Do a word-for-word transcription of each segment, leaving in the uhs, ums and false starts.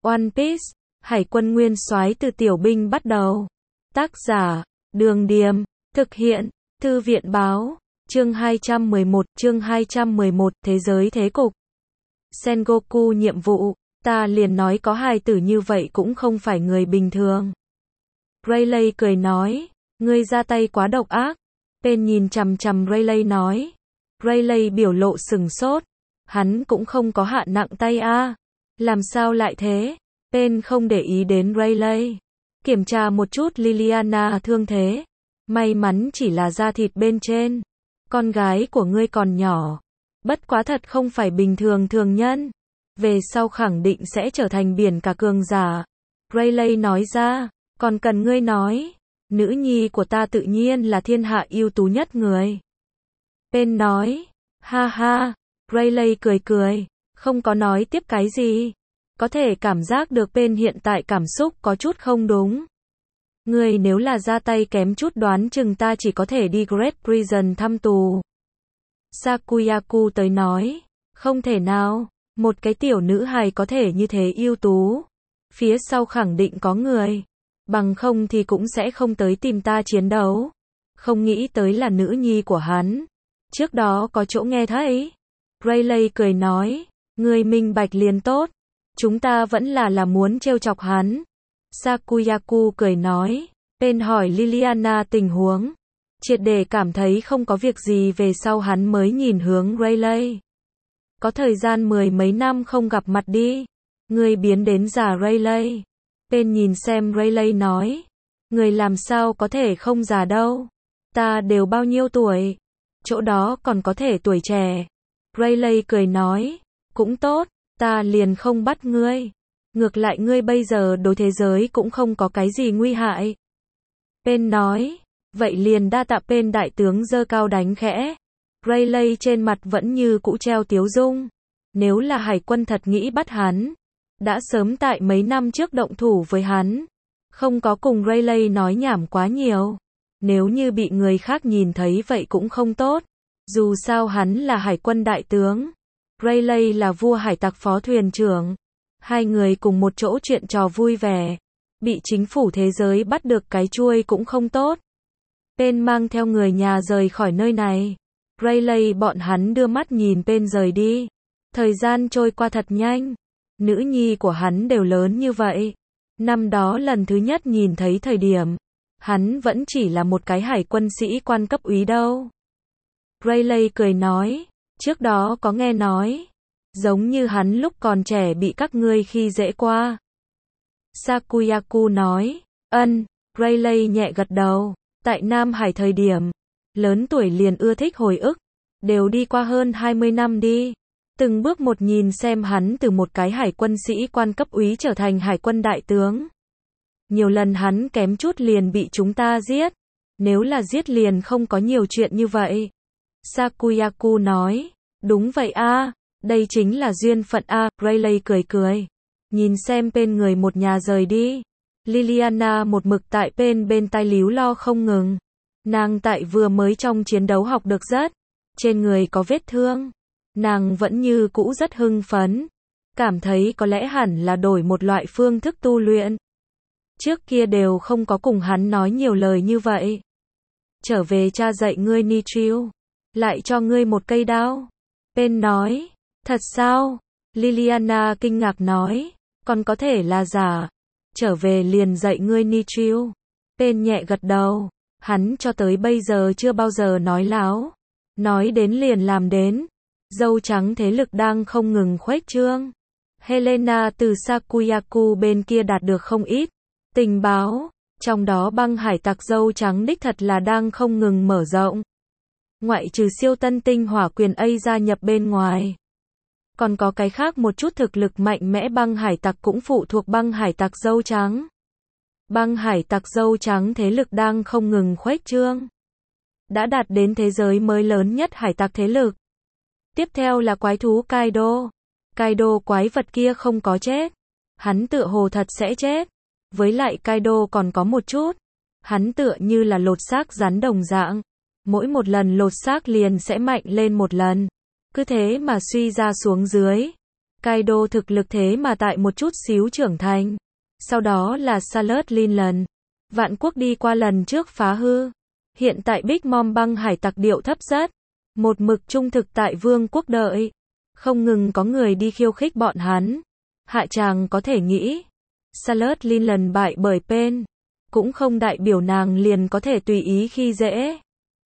One Piece, Hải quân nguyên soái từ tiểu binh bắt đầu. Tác giả, Đường Điềm, thực hiện, Thư viện báo, chương hai trăm mười một, chương hai trăm mười một, Thế giới thế cục. Sengoku nhiệm vụ, ta liền nói có hài tử như vậy cũng không phải người bình thường. Rayleigh cười nói, ngươi ra tay quá độc ác. Pain nhìn chằm chằm Rayleigh nói. Rayleigh biểu lộ sừng sốt, hắn cũng không có hạ nặng tay a. À. Làm sao lại thế? Pain không để ý đến Rayleigh. Kiểm tra một chút Liliana thương thế. May mắn chỉ là da thịt bên trên. Con gái của ngươi còn nhỏ. Bất quá thật không phải bình thường thường nhân. Về sau khẳng định sẽ trở thành biển cả cường giả. Rayleigh nói ra, còn cần ngươi nói. Nữ nhi của ta tự nhiên là thiên hạ ưu tú nhất người. Pain nói, ha ha. Rayleigh cười cười, không có nói tiếp cái gì. Có thể cảm giác được Pain hiện tại cảm xúc có chút không đúng. Ngươi nếu là ra tay kém chút đoán chừng ta chỉ có thể đi Great Prison thăm tù. Sakuyaku tới nói, không thể nào, một cái tiểu nữ hài có thể như thế ưu tú. Phía sau khẳng định có người, bằng không thì cũng sẽ không tới tìm ta chiến đấu. Không nghĩ tới là nữ nhi của hắn. Trước đó có chỗ nghe thấy. Rayleigh cười nói, ngươi minh bạch liền tốt. Chúng ta vẫn là là muốn trêu chọc hắn. Sakuyaku cười nói, Pain hỏi Liliana tình huống. Triệt để cảm thấy không có việc gì về sau hắn mới nhìn hướng Rayleigh. Có thời gian mười mấy năm không gặp mặt đi. Ngươi biến đến già Rayleigh. Pain nhìn xem Rayleigh nói, người làm sao có thể không già đâu. Ta đều bao nhiêu tuổi. Chỗ đó còn có thể tuổi trẻ. Rayleigh cười nói, cũng tốt, ta liền không bắt ngươi. Ngược lại ngươi bây giờ đối thế giới cũng không có cái gì nguy hại. Pain nói, vậy liền đa tạ Pain đại tướng giơ cao đánh khẽ. Rayleigh trên mặt vẫn như cũ treo tiếu dung. Nếu là hải quân thật nghĩ bắt hắn, đã sớm tại mấy năm trước động thủ với hắn. Không có cùng Rayleigh nói nhảm quá nhiều. Nếu như bị người khác nhìn thấy vậy cũng không tốt. Dù sao hắn là hải quân đại tướng. Rayleigh là vua hải tặc phó thuyền trưởng. Hai người cùng một chỗ chuyện trò vui vẻ. Bị chính phủ thế giới bắt được cái chuôi cũng không tốt. Pain mang theo người nhà rời khỏi nơi này. Rayleigh bọn hắn đưa mắt nhìn Pain rời đi. Thời gian trôi qua thật nhanh. Nữ nhi của hắn đều lớn như vậy. Năm đó lần thứ nhất nhìn thấy thời điểm, hắn vẫn chỉ là một cái hải quân sĩ quan cấp úy đâu. Rayleigh cười nói, trước đó có nghe nói, giống như hắn lúc còn trẻ bị các ngươi khi dễ qua. Sakuyaku nói, ân. Rayleigh nhẹ gật đầu. Tại Nam Hải thời điểm, lớn tuổi liền ưa thích hồi ức. Đều đi qua hơn hai mươi năm đi. Từng bước một nhìn xem hắn từ một cái hải quân sĩ quan cấp úy trở thành hải quân đại tướng. Nhiều lần hắn kém chút liền bị chúng ta giết. Nếu là giết liền không có nhiều chuyện như vậy. Sakuyaku nói, đúng vậy a, đây chính là duyên phận a. Rayleigh cười cười. Nhìn xem Pain người một nhà rời đi. Liliana một mực tại Pain bên tai líu lo không ngừng. Nàng tại vừa mới trong chiến đấu học được rất. Trên người có vết thương. Nàng vẫn như cũ rất hưng phấn. Cảm thấy có lẽ hẳn là đổi một loại phương thức tu luyện. Trước kia đều không có cùng hắn nói nhiều lời như vậy. Trở về cha dạy ngươi Nichiu. Lại cho ngươi một cây đao. Pain nói, thật sao? Liliana kinh ngạc nói, còn có thể là giả. Trở về liền dạy ngươi Nichiu. Pain nhẹ gật đầu. Hắn cho tới bây giờ chưa bao giờ nói láo. Nói đến liền làm đến. Dâu trắng thế lực đang không ngừng khuếch trương. Helena từ Sakuyaku bên kia đạt được không ít tình báo. Trong đó băng hải tặc dâu trắng đích thật là đang không ngừng mở rộng. Ngoại trừ siêu tân tinh hỏa quyền A gia nhập bên ngoài. Còn có cái khác một chút thực lực mạnh mẽ băng hải tặc cũng phụ thuộc băng hải tặc dâu trắng. Băng hải tặc dâu trắng thế lực đang không ngừng khuếch trương. Đã đạt đến thế giới mới lớn nhất hải tặc thế lực. Tiếp theo là quái thú Kaido. Kaido quái vật kia không có chết. Hắn tựa hồ thật sẽ chết. Với lại Kaido còn có một chút. Hắn tựa như là lột xác rắn đồng dạng. Mỗi một lần lột xác liền sẽ mạnh lên một lần. Cứ thế mà suy ra xuống dưới. Kaido thực lực thế mà tại một chút xíu trưởng thành. Sau đó là Salad Linlan. Vạn quốc đi qua lần trước phá hư. Hiện tại Big Mom băng hải tặc điệu thấp rất. Một mực trung thực tại vương quốc đợi. Không ngừng có người đi khiêu khích bọn hắn. Hạ tràng có thể nghĩ. Salad Linlan bại bởi Pen. Cũng không đại biểu nàng liền có thể tùy ý khi dễ.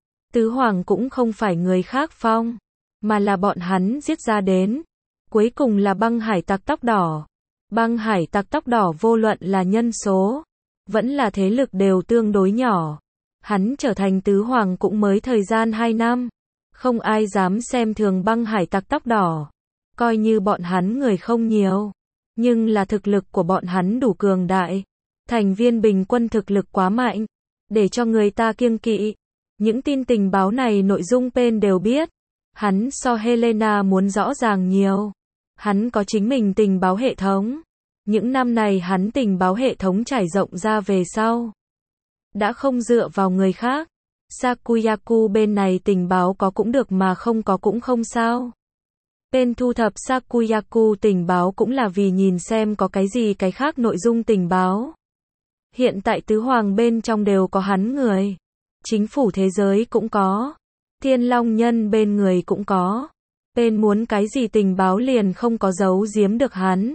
Tứ Hoàng cũng không phải người khác phong. Mà là bọn hắn giết ra đến. Cuối cùng là băng hải tặc tóc đỏ. Băng hải tặc tóc đỏ vô luận là nhân số. Vẫn là thế lực đều tương đối nhỏ. Hắn trở thành tứ hoàng cũng mới thời gian hai năm. Không ai dám xem thường băng hải tặc tóc đỏ. Coi như bọn hắn người không nhiều. Nhưng là thực lực của bọn hắn đủ cường đại. Thành viên bình quân thực lực quá mạnh. Để cho người ta kiêng kỵ. Những tin tình báo này nội dung Pen đều biết. Hắn so Helena muốn rõ ràng nhiều. Hắn có chính mình tình báo hệ thống. Những năm này hắn tình báo hệ thống trải rộng ra về sau. Đã không dựa vào người khác. Sakuyaku bên này tình báo có cũng được mà không có cũng không sao. Pen thu thập Sakuyaku tình báo cũng là vì nhìn xem có cái gì cái khác nội dung tình báo. Hiện tại tứ hoàng bên trong đều có hắn người. Chính phủ thế giới cũng có. Thiên Long Nhân bên người cũng có. Pen muốn cái gì tình báo liền không có giấu giếm được hắn.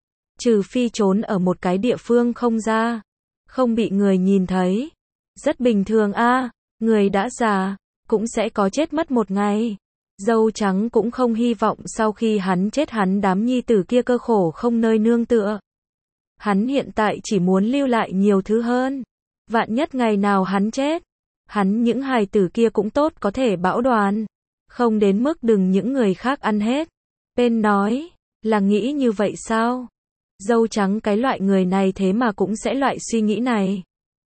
Trừ phi trốn ở một cái địa phương không ra. Không bị người nhìn thấy. Rất bình thường a, người đã già, cũng sẽ có chết mất một ngày. Dâu trắng cũng không hy vọng sau khi hắn chết hắn đám nhi tử kia cơ khổ không nơi nương tựa. Hắn hiện tại chỉ muốn lưu lại nhiều thứ hơn. Vạn nhất ngày nào hắn chết. Hắn những hài tử kia cũng tốt có thể bảo đoàn. Không đến mức đừng những người khác ăn hết. Pen nói, là nghĩ như vậy sao? Dâu trắng cái loại người này thế mà cũng sẽ loại suy nghĩ này.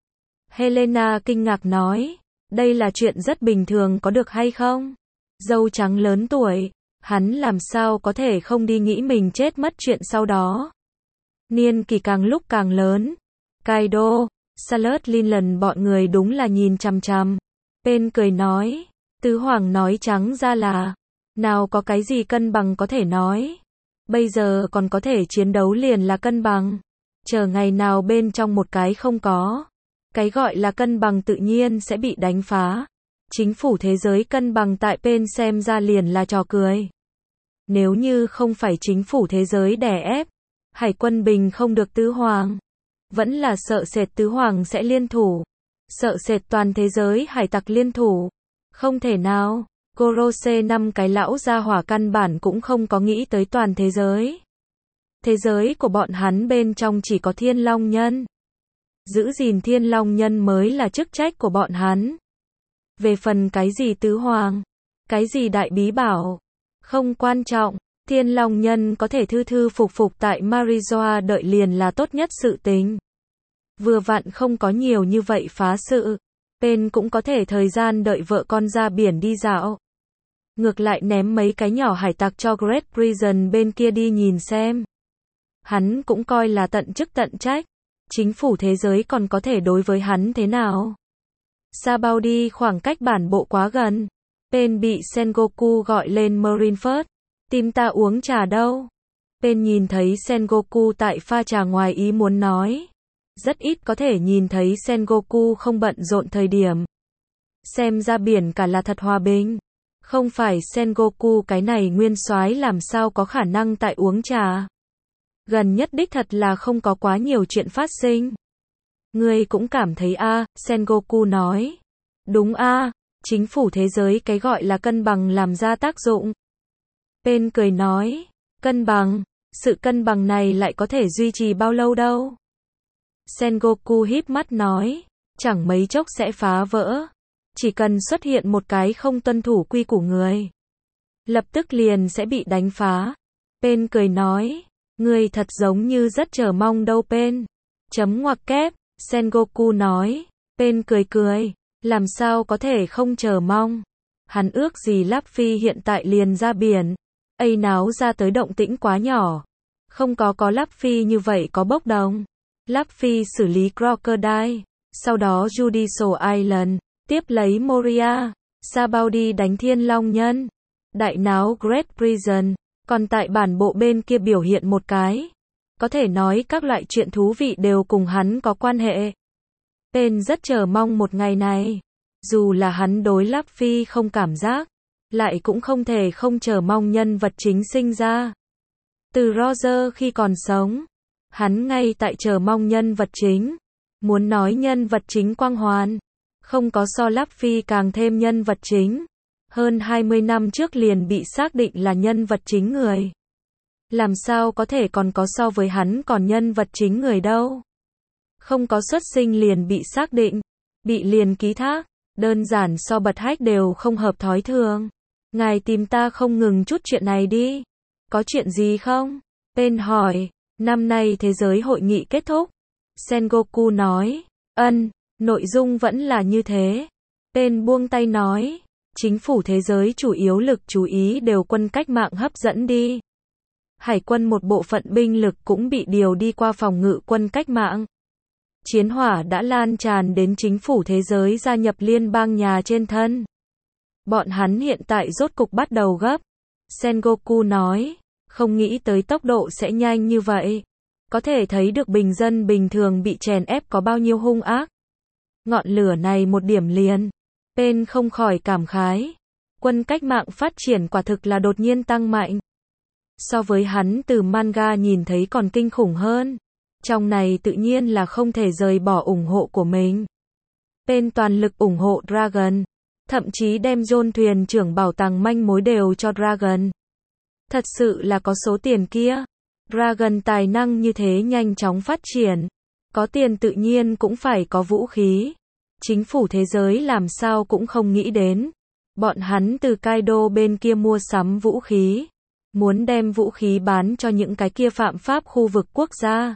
Helena kinh ngạc nói, đây là chuyện rất bình thường có được hay không? Dâu trắng lớn tuổi, hắn làm sao có thể không đi nghĩ mình chết mất chuyện sau đó. Niên kỳ càng lúc càng lớn. Kaido, Salad Linlan bọn người đúng là nhìn chằm chằm. Pen cười nói, tứ hoàng nói trắng ra là, nào có cái gì cân bằng có thể nói. Bây giờ còn có thể chiến đấu liền là cân bằng. Chờ ngày nào bên trong một cái không có. Cái gọi là cân bằng tự nhiên sẽ bị đánh phá. Chính phủ thế giới cân bằng tại Pen xem ra liền là trò cười. Nếu như không phải chính phủ thế giới đè ép, hải quân bình không được tứ hoàng. Vẫn là sợ sệt tứ hoàng sẽ liên thủ. Sợ sệt toàn thế giới hải tặc liên thủ. Không thể nào. Gorose năm cái lão gia hỏa căn bản cũng không có nghĩ tới toàn thế giới. Thế giới của bọn hắn bên trong chỉ có Thiên Long Nhân. Giữ gìn Thiên Long Nhân mới là chức trách của bọn hắn. Về phần cái gì tứ hoàng, cái gì đại bí bảo, không quan trọng. Thiên Long Nhân có thể thư thư phục phục tại Marizoa đợi liền là tốt nhất sự tình. Vừa vặn không có nhiều như vậy phá sự. Pen cũng có thể thời gian đợi vợ con ra biển đi dạo. Ngược lại ném mấy cái nhỏ hải tặc cho Great Prison bên kia đi nhìn xem. Hắn cũng coi là tận chức tận trách. Chính phủ thế giới còn có thể đối với hắn thế nào? Sabaody khoảng cách bản bộ quá gần. Pen bị Sengoku gọi lên Marineford. Tìm ta uống trà đâu? Pen nhìn thấy Sengoku tại pha trà ngoài ý muốn nói. Rất ít có thể nhìn thấy Sengoku không bận rộn thời điểm. Xem ra biển cả là thật hòa bình. Không phải Sengoku cái này nguyên soái làm sao có khả năng tại uống trà. Gần nhất đích thật là không có quá nhiều chuyện phát sinh. Ngươi cũng cảm thấy a, à, Sengoku nói. Đúng a, à, chính phủ thế giới cái gọi là cân bằng làm ra tác dụng. Pen cười nói, cân bằng, sự cân bằng này lại có thể duy trì bao lâu đâu. Sengoku híp mắt nói, chẳng mấy chốc sẽ phá vỡ. Chỉ cần xuất hiện một cái không tuân thủ quy củ người, lập tức liền sẽ bị đánh phá. Pen cười nói, ngươi thật giống như rất chờ mong đâu Pen. Chấm ngoặc kép, Sengoku nói. Pen cười cười, làm sao có thể không chờ mong. Hắn ước gì Luffy hiện tại liền ra biển. Ây náo ra tới động tĩnh quá nhỏ. Không có có Luffy như vậy có bốc đồng. Luffy xử lý Crocodile, sau đó Judicial Island, tiếp lấy Moria, Sabaody đánh Thiên Long Nhân, đại náo Great Prison. Còn tại bản bộ bên kia biểu hiện một cái. Có thể nói các loại chuyện thú vị đều cùng hắn có quan hệ. Tên rất chờ mong một ngày này. Dù là hắn đối Luffy không cảm giác, lại cũng không thể không chờ mong nhân vật chính sinh ra. Từ Roger khi còn sống, hắn ngay tại chờ mong nhân vật chính. Muốn nói nhân vật chính quang hoàn, không có so Luffy càng thêm nhân vật chính. Hơn hai mươi năm trước liền bị xác định là nhân vật chính người. Làm sao có thể còn có so với hắn còn nhân vật chính người đâu. Không có xuất sinh liền bị xác định, bị liền ký thác, đơn giản so bật hách đều không hợp thói thường. Ngài tìm ta không ngừng chút chuyện này đi. Có chuyện gì không? Tên hỏi, năm nay thế giới hội nghị kết thúc. Sengoku nói, ân, nội dung vẫn là như thế. Tên buông tay nói, chính phủ thế giới chủ yếu lực chú ý đều quân cách mạng hấp dẫn đi. Hải quân một bộ phận binh lực cũng bị điều đi qua phòng ngự quân cách mạng. Chiến hỏa đã lan tràn đến chính phủ thế giới gia nhập liên bang nhà trên thân. Bọn hắn hiện tại rốt cục bắt đầu gấp. Sengoku nói, không nghĩ tới tốc độ sẽ nhanh như vậy. Có thể thấy được bình dân bình thường bị chèn ép có bao nhiêu hung ác. Ngọn lửa này một điểm liền. Pen không khỏi cảm khái. Quân cách mạng phát triển quả thực là đột nhiên tăng mạnh. So với hắn từ manga nhìn thấy còn kinh khủng hơn. Trong này tự nhiên là không thể rời bỏ ủng hộ của mình. Pen toàn lực ủng hộ Dragon. Thậm chí đem John thuyền trưởng bảo tàng manh mối đều cho Dragon. Thật sự là có số tiền kia. Dragon tài năng như thế nhanh chóng phát triển. Có tiền tự nhiên cũng phải có vũ khí. Chính phủ thế giới làm sao cũng không nghĩ đến. Bọn hắn từ Kaido bên kia mua sắm vũ khí. Muốn đem vũ khí bán cho những cái kia phạm pháp khu vực quốc gia.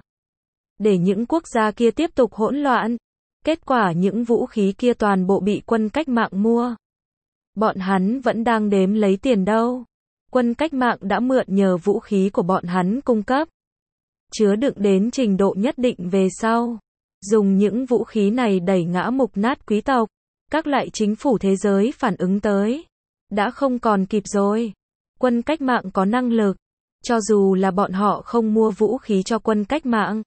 Để những quốc gia kia tiếp tục hỗn loạn. Kết quả những vũ khí kia toàn bộ bị quân cách mạng mua. Bọn hắn vẫn đang đếm lấy tiền đâu. Quân cách mạng đã mượn nhờ vũ khí của bọn hắn cung cấp. Chứa đựng đến trình độ nhất định về sau. Dùng những vũ khí này đẩy ngã mục nát quý tộc. Các loại chính phủ thế giới phản ứng tới. Đã không còn kịp rồi. Quân cách mạng có năng lực. Cho dù là bọn họ không mua vũ khí cho quân cách mạng.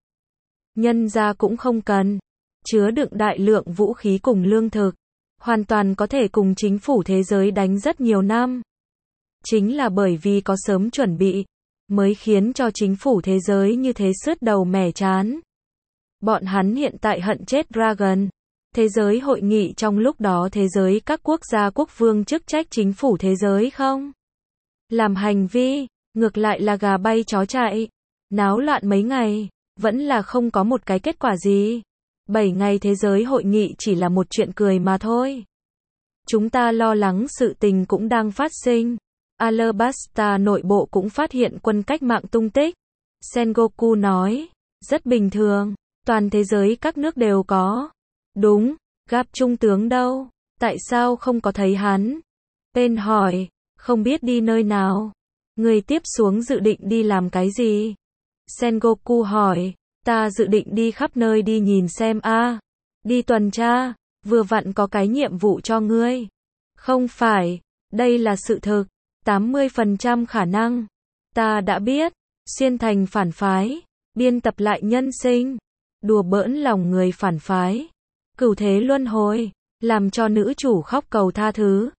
Nhân ra cũng không cần. Chứa đựng đại lượng vũ khí cùng lương thực. Hoàn toàn có thể cùng chính phủ thế giới đánh rất nhiều năm. Chính là bởi vì có sớm chuẩn bị. Mới khiến cho chính phủ thế giới như thế sứt đầu mẻ chán. Bọn hắn hiện tại hận chết Dragon. Thế giới hội nghị trong lúc đó thế giới các quốc gia quốc vương chức trách chính phủ thế giới không? Làm hành vi, ngược lại là gà bay chó chạy. Náo loạn mấy ngày, vẫn là không có một cái kết quả gì. Bảy ngày thế giới hội nghị chỉ là một chuyện cười mà thôi. Chúng ta lo lắng sự tình cũng đang phát sinh. Alabasta nội bộ cũng phát hiện quân cách mạng tung tích. Sengoku nói, rất bình thường, toàn thế giới các nước đều có. Đúng, gặp trung tướng đâu, tại sao không có thấy hắn? Pen hỏi, không biết đi nơi nào. Người tiếp xuống dự định đi làm cái gì? Sengoku hỏi, ta dự định đi khắp nơi đi nhìn xem a. À, đi tuần tra, vừa vặn có cái nhiệm vụ cho ngươi. Không phải, đây là sự thực. tám mươi phần trăm khả năng. Ta đã biết, xuyên thành phản phái, biên tập lại nhân sinh, đùa bỡn lòng người phản phái, cửu thế luân hồi, làm cho nữ chủ khóc cầu tha thứ.